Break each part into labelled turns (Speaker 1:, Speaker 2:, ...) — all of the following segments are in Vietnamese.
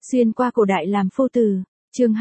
Speaker 1: Xuyên qua cổ đại làm phu tử, chương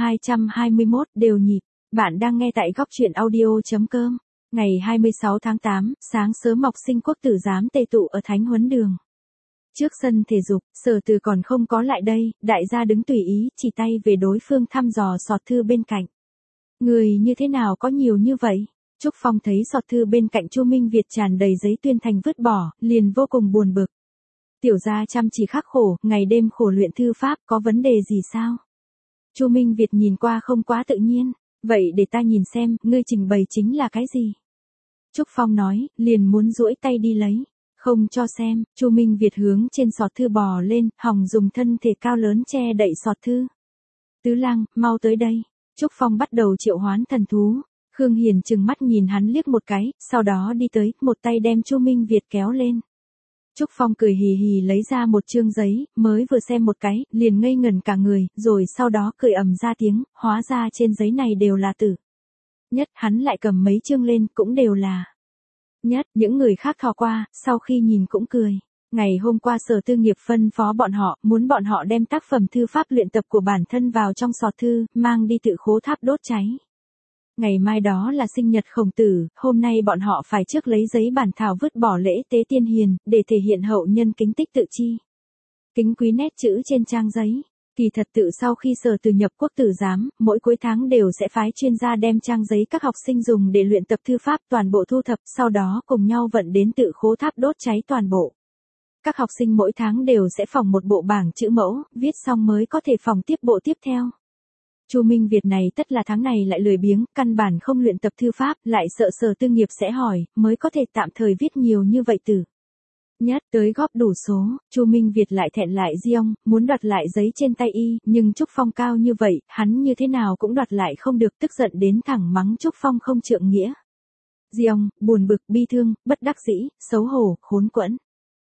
Speaker 1: 221 đều nhịp. Bạn đang nghe tại góc truyện audio.com. Ngày 26 tháng 8, sáng sớm học sinh quốc tử giám tề tụ ở Thánh Huấn Đường. Trước sân thể dục, Sở Từ còn không có lại đây, đại gia đứng tùy ý, chỉ tay về đối phương thăm dò sọt thư bên cạnh. Người như thế nào có nhiều như vậy? Trúc Phong thấy sọt thư bên cạnh Chu Minh Việt tràn đầy giấy tuyên thành vứt bỏ, liền vô cùng buồn bực. Tiểu gia chăm chỉ khắc khổ, ngày đêm khổ luyện thư pháp, có vấn đề gì sao? Chu Minh Việt nhìn qua không quá tự nhiên, vậy để ta nhìn xem, ngươi trình bày chính là cái gì? Trúc Phong nói, liền muốn duỗi tay đi lấy. Không cho xem, Chu Minh Việt hướng trên sọt thư bò lên, hòng dùng thân thể cao lớn che đậy sọt thư. Tứ Lang, mau tới đây. Trúc Phong bắt đầu triệu hoán thần thú. Khương Hiền trừng mắt nhìn hắn liếc một cái, sau đó đi tới, một tay đem Chu Minh Việt kéo lên. Trúc Phong cười hì hì lấy ra một chương giấy, mới vừa xem một cái, liền ngây ngẩn cả người, rồi sau đó cười ầm ra tiếng, hóa ra trên giấy này đều là tử. Nhất, hắn lại cầm mấy chương lên, cũng đều là. Nhất, những người khác thò qua, sau khi nhìn cũng cười. Ngày hôm qua Sở Tư Nghiệp phân phó bọn họ, muốn bọn họ đem tác phẩm thư pháp luyện tập của bản thân vào trong sọt thư, mang đi tự khố tháp đốt cháy. Ngày mai đó là sinh nhật Khổng Tử, hôm nay bọn họ phải trước lấy giấy bản thảo vứt bỏ lễ tế tiên hiền, để thể hiện hậu nhân kính tích tự chi. Kính quý nét chữ trên trang giấy. Kỳ thật tự sau khi Sở Từ nhập quốc tử giám, mỗi cuối tháng đều sẽ phái chuyên gia đem trang giấy các học sinh dùng để luyện tập thư pháp toàn bộ thu thập, sau đó cùng nhau vận đến tự khố tháp đốt cháy toàn bộ. Các học sinh mỗi tháng đều sẽ phỏng một bộ bảng chữ mẫu, viết xong mới có thể phỏng tiếp bộ tiếp theo. Chu Minh Việt này tất là tháng này lại lười biếng, căn bản không luyện tập thư pháp, lại sợ Sở Tư Nghiệp sẽ hỏi, mới có thể tạm thời viết nhiều như vậy từ. Nhất tới góp đủ số, Chu Minh Việt lại thẹn lại Diông, muốn đoạt lại giấy trên tay y, nhưng Trúc Phong cao như vậy, hắn như thế nào cũng đoạt lại không được, tức giận đến thẳng mắng Trúc Phong không trượng nghĩa. Diông, buồn bực, bi thương, bất đắc dĩ, xấu hổ, khốn quẫn.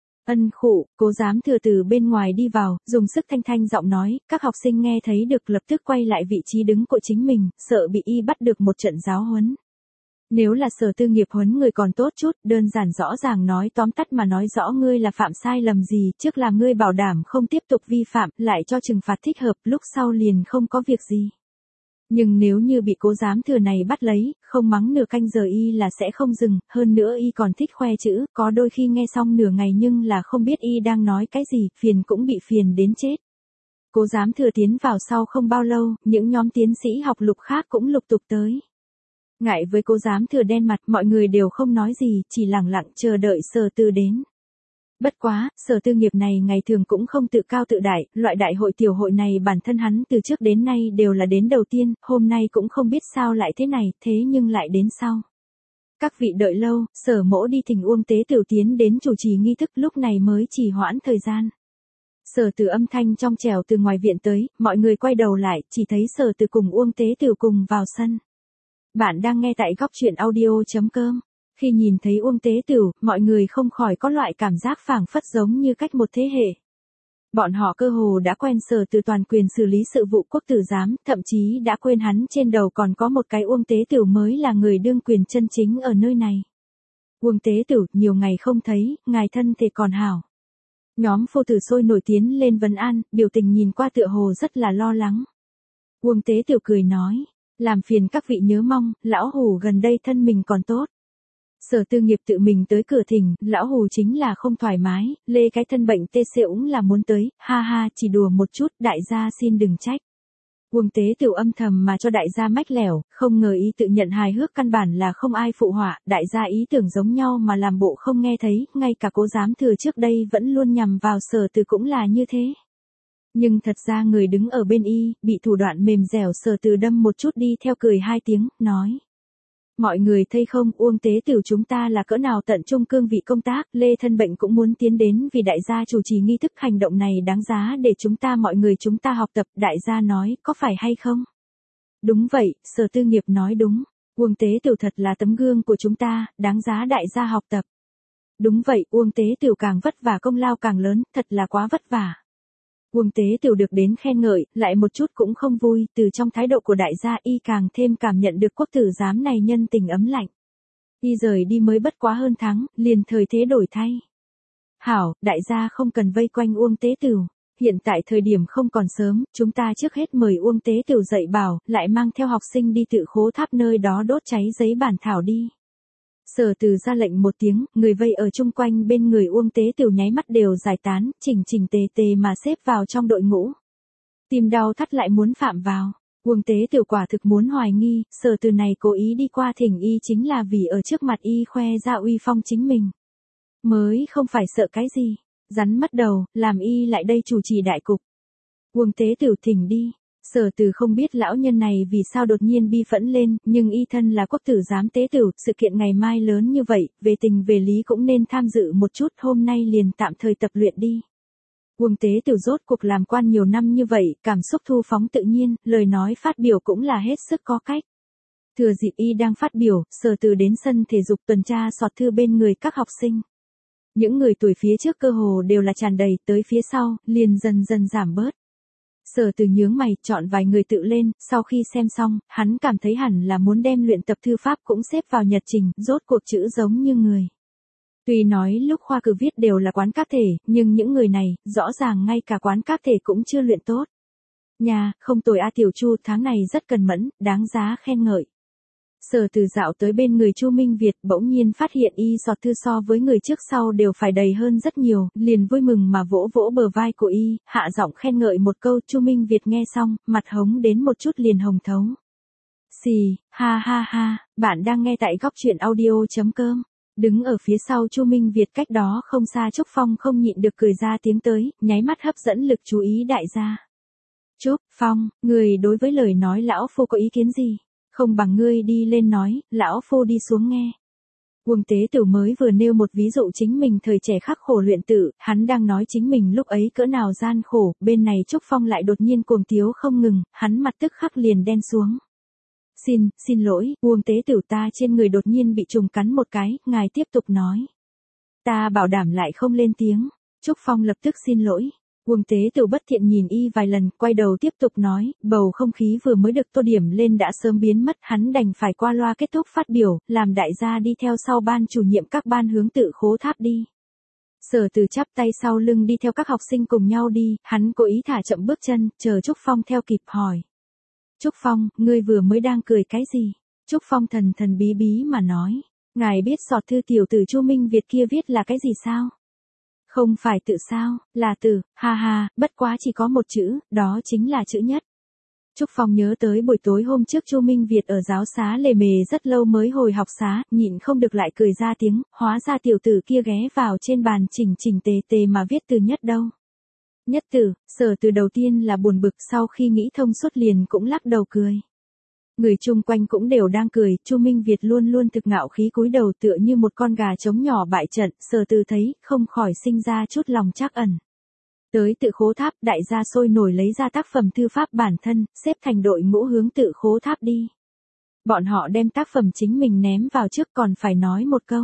Speaker 1: Ân khụ, Cố Giám Thừa từ bên ngoài đi vào, dùng sức thanh thanh giọng nói, các học sinh nghe thấy được lập tức quay lại vị trí đứng của chính mình, sợ bị y bắt được một trận giáo huấn. Nếu là Sở Tư Nghiệp huấn người còn tốt chút, đơn giản rõ ràng nói tóm tắt mà nói rõ ngươi là phạm sai lầm gì, trước làm ngươi bảo đảm không tiếp tục vi phạm, lại cho trừng phạt thích hợp, lúc sau liền không có việc gì. Nhưng nếu như bị Cố Giám Thừa này bắt lấy, không mắng nửa canh giờ y là sẽ không dừng, hơn nữa y còn thích khoe chữ, có đôi khi nghe xong nửa ngày nhưng là không biết y đang nói cái gì, phiền cũng bị phiền đến chết. Cố Giám Thừa tiến vào sau không bao lâu, những nhóm tiến sĩ học lục khác cũng lục tục tới. Ngại với Cố Giám Thừa đen mặt, mọi người đều không nói gì, chỉ lặng lặng chờ đợi Sở Từ đến. Bất quá, Sở Tư Nghiệp này ngày thường cũng không tự cao tự đại, loại đại hội tiểu hội này bản thân hắn từ trước đến nay đều là đến đầu tiên, hôm nay cũng không biết sao lại thế này, thế nhưng lại đến sau. Các vị đợi lâu, Sở Mỗ đi thỉnh Uông Tế Tiểu tiến đến chủ trì nghi thức, lúc này mới trì hoãn thời gian. Sở Từ âm thanh trong trẻo từ ngoài viện tới, mọi người quay đầu lại, chỉ thấy Sở Từ cùng Uông Tế Tiểu cùng vào sân. Bạn đang nghe tại góc truyện audio.com. Khi nhìn thấy Uông Tế Tửu, mọi người không khỏi có loại cảm giác phảng phất giống như cách một thế hệ. Bọn họ cơ hồ đã quen Sở Từ toàn quyền xử lý sự vụ quốc tử giám, thậm chí đã quên hắn trên đầu còn có một cái Uông Tế Tửu mới là người đương quyền chân chính ở nơi này. Uông Tế Tửu, nhiều ngày không thấy, ngài thân thể còn hảo. Nhóm phu tử sôi nổi tiến lên vấn an, biểu tình nhìn qua tựa hồ rất là lo lắng. Uông Tế Tửu cười nói, làm phiền các vị nhớ mong, lão hủ gần đây thân mình còn tốt. Sở Tư Nghiệp tự mình tới cửa thỉnh, lão hù chính là không thoải mái, lê cái thân bệnh tê xễu là muốn tới, ha ha, chỉ đùa một chút, đại gia xin đừng trách. Uông Tế Tửu âm thầm mà cho đại gia mách lẻo, không ngờ ý tự nhận hài hước căn bản là không ai phụ họa, đại gia ý tưởng giống nhau mà làm bộ không nghe thấy, ngay cả Cố Giám Thừa trước đây vẫn luôn nhằm vào Sở Từ cũng là như thế. Nhưng thật ra người đứng ở bên y, bị thủ đoạn mềm dẻo Sở Từ đâm một chút đi theo cười hai tiếng, nói. Mọi người thấy không, Uông Tế Tửu chúng ta là cỡ nào tận trung cương vị công tác, lê thân bệnh cũng muốn tiến đến vì đại gia chủ trì nghi thức, hành động này đáng giá để chúng ta mọi người chúng ta học tập, đại gia nói, có phải hay không? Đúng vậy, Sở Tư Nghiệp nói đúng, Uông Tế Tửu thật là tấm gương của chúng ta, đáng giá đại gia học tập. Đúng vậy, Uông Tế Tửu càng vất vả công lao càng lớn, thật là quá vất vả. Uông Tế Tửu được đến khen ngợi, lại một chút cũng không vui, từ trong thái độ của đại gia y càng thêm cảm nhận được quốc tử giám này nhân tình ấm lạnh. Y rời đi mới bất quá hơn tháng, liền thời thế đổi thay. Hảo, đại gia không cần vây quanh Uông Tế Tửu. Hiện tại thời điểm không còn sớm, chúng ta trước hết mời Uông Tế Tửu dạy bảo, lại mang theo học sinh đi Tự Khố Tháp nơi đó đốt cháy giấy bản thảo đi. Sở Từ ra lệnh một tiếng, người vây ở chung quanh bên người Uông Tế Tửu nháy mắt đều giải tán, chỉnh chỉnh tề tề mà xếp vào trong đội ngũ. Tim đau thắt lại muốn phạm vào. Uông Tế Tửu quả thực muốn hoài nghi, Sở Từ này cố ý đi qua thỉnh y chính là vì ở trước mặt y khoe ra uy phong chính mình. Mới không phải sợ cái gì. Rắn mất đầu, làm y lại đây chủ trì đại cục. Uông Tế Tửu thỉnh đi. Sở Từ không biết lão nhân này vì sao đột nhiên bi phẫn lên, nhưng y thân là quốc tử giám tế tửu, sự kiện ngày mai lớn như vậy, về tình về lý cũng nên tham dự một chút, hôm nay liền tạm thời tập luyện đi. Uông Tế Tửu rốt cuộc làm quan nhiều năm như vậy, cảm xúc thu phóng tự nhiên, lời nói phát biểu cũng là hết sức có cách. Thừa dịp y đang phát biểu, Sở Từ đến sân thể dục tuần tra soạt thư bên người các học sinh. Những người tuổi phía trước cơ hồ đều là tràn đầy, tới phía sau, liền dần dần giảm bớt. Sở Từ nhướng mày, chọn vài người tự lên, sau khi xem xong, hắn cảm thấy hẳn là muốn đem luyện tập thư pháp cũng xếp vào nhật trình, rốt cuộc chữ giống như người. Tuy nói lúc khoa cử viết đều là quán các thể, nhưng những người này, rõ ràng ngay cả quán các thể cũng chưa luyện tốt. Nhà, không tồi a Tiểu Chu, tháng này rất cần mẫn, đáng giá khen ngợi. Sở Từ dạo tới bên người Chu Minh Việt, bỗng nhiên phát hiện y soạt thư so với người trước sau đều phải đầy hơn rất nhiều, liền vui mừng mà vỗ vỗ bờ vai của y, hạ giọng khen ngợi một câu. Chu Minh Việt nghe xong, mặt hống đến một chút liền hồng thấu. Xì, ha ha ha, bạn đang nghe tại góc truyện audio.com. Đứng ở phía sau Chu Minh Việt cách đó không xa, Trúc Phong không nhịn được cười ra tiếng tới, nháy mắt hấp dẫn lực chú ý đại gia. Trúc Phong, người đối với lời nói lão phu có ý kiến gì? Không bằng ngươi đi lên nói, lão phu đi xuống nghe. Uông Tế Tửu mới vừa nêu một ví dụ chính mình thời trẻ khắc khổ luyện tự, hắn đang nói chính mình lúc ấy cỡ nào gian khổ, bên này Trúc Phong lại đột nhiên cuồng tiếu không ngừng, hắn mặt tức khắc liền đen xuống. Xin lỗi, Uông Tế Tửu, ta trên người đột nhiên bị trùng cắn một cái, ngài tiếp tục nói. Ta bảo đảm lại không lên tiếng. Trúc Phong lập tức xin lỗi. Uông Tế Tửu bất thiện nhìn y vài lần, quay đầu tiếp tục nói, bầu không khí vừa mới được tô điểm lên đã sớm biến mất, hắn đành phải qua loa kết thúc phát biểu, làm đại gia đi theo sau ban chủ nhiệm các ban hướng Tự Khố Tháp đi. Sở Từ chắp tay sau lưng đi theo các học sinh cùng nhau đi, hắn cố ý thả chậm bước chân, chờ Trúc Phong theo kịp hỏi. Trúc Phong, ngươi vừa mới đang cười cái gì? Trúc Phong thần thần bí bí mà nói, ngài biết soạt thư tiểu tử Chu Minh Việt kia viết là cái gì sao? Không phải tự sao, là từ, ha ha, bất quá chỉ có một chữ, đó chính là chữ nhất. Trúc Phong nhớ tới buổi tối hôm trước Chu Minh Việt ở giáo xá lề mề rất lâu mới hồi học xá, nhịn không được lại cười ra tiếng, hóa ra tiểu tử kia ghé vào trên bàn chỉnh chỉnh tề tề mà viết từ nhất đâu. Nhất từ, Sở Từ đầu tiên là buồn bực, sau khi nghĩ thông suốt liền cũng lắc đầu cười. Người chung quanh cũng đều đang cười, Chu Minh Việt luôn luôn thực ngạo khí cúi đầu tựa như một con gà trống nhỏ bại trận, Sở Từ thấy, không khỏi sinh ra chút lòng trắc ẩn. Tới Tự Khố Tháp, đại gia sôi nổi lấy ra tác phẩm thư pháp bản thân, xếp thành đội ngũ hướng Tự Khố Tháp đi. Bọn họ đem tác phẩm chính mình ném vào trước, còn phải nói một câu.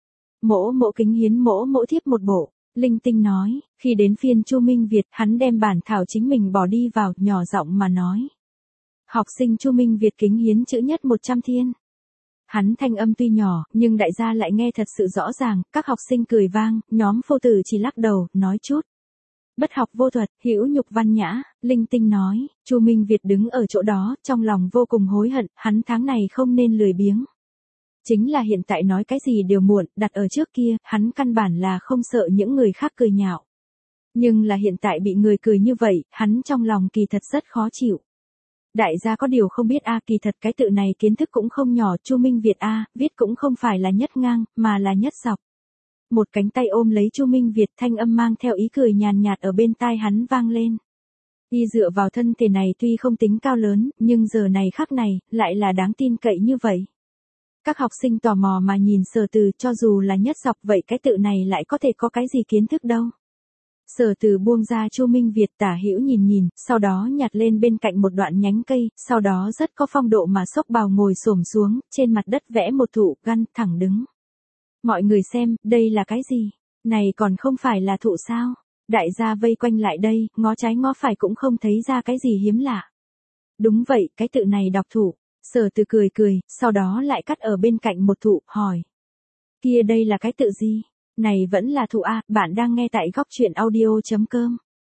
Speaker 1: Mỗ kính hiến mỗ thiếp một bộ. Linh Tinh nói, khi đến phiên Chu Minh Việt, hắn đem bản thảo chính mình bỏ đi vào, nhỏ giọng mà nói. Học sinh Chu Minh Việt kính hiến chữ nhất 100 thiên. Hắn thanh âm tuy nhỏ, nhưng đại gia lại nghe thật sự rõ ràng, các học sinh cười vang, nhóm phu tử chỉ lắc đầu, nói chút. Bất học vô thuật, hữu nhục văn nhã, Linh Tinh nói. Chu Minh Việt đứng ở chỗ đó, trong lòng vô cùng hối hận, hắn tháng này không nên lười biếng. Chính là hiện tại nói cái gì đều muộn, đặt ở trước kia, hắn căn bản là không sợ những người khác cười nhạo. Nhưng là hiện tại bị người cười như vậy, hắn trong lòng kỳ thật rất khó chịu. Đại gia có điều không biết kỳ thật cái tự này kiến thức cũng không nhỏ, Chu Minh Việt viết cũng không phải là nhất ngang, mà là nhất dọc. Một cánh tay ôm lấy Chu Minh Việt, thanh âm mang theo ý cười nhàn nhạt ở bên tai hắn vang lên. Y dựa vào thân thể này tuy không tính cao lớn, nhưng giờ này khắc này, lại là đáng tin cậy như vậy. Các học sinh tò mò mà nhìn Sở Từ, cho dù là nhất dọc vậy cái tự này lại có thể có cái gì kiến thức đâu. Sở Từ buông ra Chu Minh Việt, tả hữu nhìn, sau đó nhặt lên bên cạnh một đoạn nhánh cây, sau đó rất có phong độ mà xốc bào ngồi xổm xuống, trên mặt đất vẽ một thụ gân thẳng đứng. Mọi người xem, đây là cái gì? Này còn không phải là thụ sao? Đại gia vây quanh lại đây, ngó trái ngó phải cũng không thấy ra cái gì hiếm lạ. Đúng vậy, cái tự này đọc thụ. Sở Từ cười, sau đó lại cắt ở bên cạnh một thụ, hỏi. Kia đây là cái tự gì? Này vẫn là thụ bạn đang nghe tại góc truyện audio.com.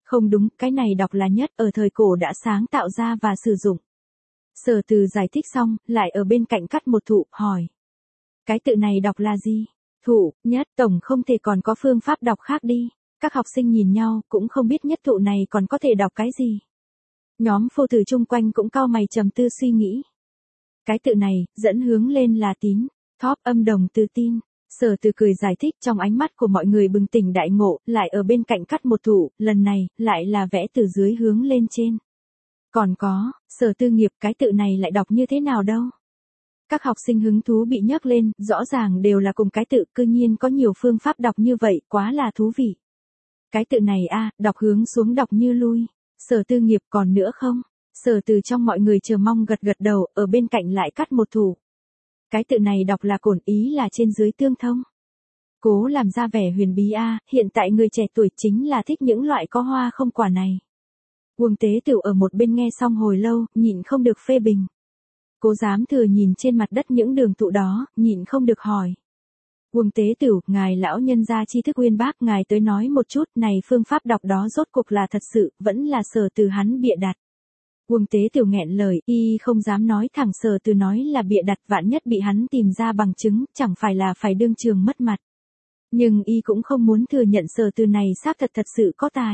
Speaker 1: Không đúng, cái này đọc là nhất ở thời cổ đã sáng tạo ra và sử dụng. Sở Từ giải thích xong, lại ở bên cạnh cắt một thụ, hỏi. Cái tự này đọc là gì? Thụ, nhất, tổng không thể còn có phương pháp đọc khác đi. Các học sinh nhìn nhau, cũng không biết nhất thụ này còn có thể đọc cái gì. Nhóm phu tử chung quanh cũng cau mày trầm tư suy nghĩ. Cái tự này, dẫn hướng lên là tín, thóp âm đồng từ tin. Sở Từ cười giải thích, trong ánh mắt của mọi người bừng tỉnh đại ngộ, lại ở bên cạnh cắt một thụ, lần này, lại là vẽ từ dưới hướng lên trên. Còn có, Sở Tư Nghiệp, cái tự này lại đọc như thế nào đâu? Các học sinh hứng thú bị nhấc lên, rõ ràng đều là cùng cái tự, cư nhiên có nhiều phương pháp đọc như vậy, quá là thú vị. Cái tự này đọc hướng xuống đọc như lui. Sở Tư Nghiệp còn nữa không? Sở Từ trong mọi người chờ mong gật gật đầu, ở bên cạnh lại cắt một thủ. Cái tự này đọc là cổn, ý là trên dưới tương thông. Cố làm ra vẻ huyền bí hiện tại người trẻ tuổi chính là thích những loại có hoa không quả này. Uông Tế Tửu ở một bên nghe xong hồi lâu, nhịn không được phê bình. Cố Giám Thừa nhìn trên mặt đất những đường tụ đó, nhịn không được hỏi. Uông Tế Tửu, ngài lão nhân gia tri thức uyên bác, ngài tới nói một chút, này phương pháp đọc đó rốt cuộc là thật sự, vẫn là Sở Từ hắn bịa đặt. Uông Tế Tửu nghẹn lời, y không dám nói thẳng, Sở Từ nói là bịa đặt, vạn nhất bị hắn tìm ra bằng chứng, chẳng phải là phải đương trường mất mặt. Nhưng y cũng không muốn thừa nhận Sở Từ này xác thật sự có tài.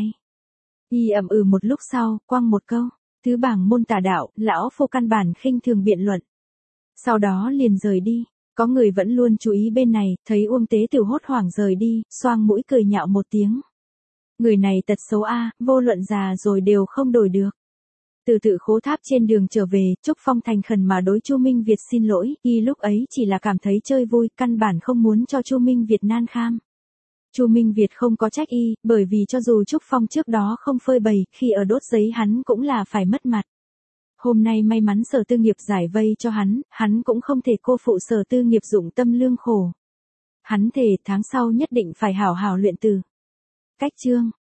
Speaker 1: Y ậm một lúc sau, quăng một câu, tứ bảng môn tà đạo, lão phu căn bản khinh thường biện luận. Sau đó liền rời đi. Có người vẫn luôn chú ý bên này, thấy Uông Tế Tửu hốt hoảng rời đi, xoang mũi cười nhạo một tiếng. Người này tật xấu vô luận già rồi đều không đổi được. Từ Tự Khố Tháp trên đường trở về, Trúc Phong thành khẩn mà đối Chu Minh Việt xin lỗi, y lúc ấy chỉ là cảm thấy chơi vui, căn bản không muốn cho Chu Minh Việt nan kham. Chu Minh Việt không có trách y, bởi vì cho dù Trúc Phong trước đó không phơi bày, khi ở đốt giấy hắn cũng là phải mất mặt. Hôm nay may mắn Sở Tư Nghiệp giải vây cho hắn cũng không thể cô phụ Sở Tư Nghiệp dụng tâm lương khổ. Hắn thề tháng sau nhất định phải hảo hảo luyện từ. Cách chương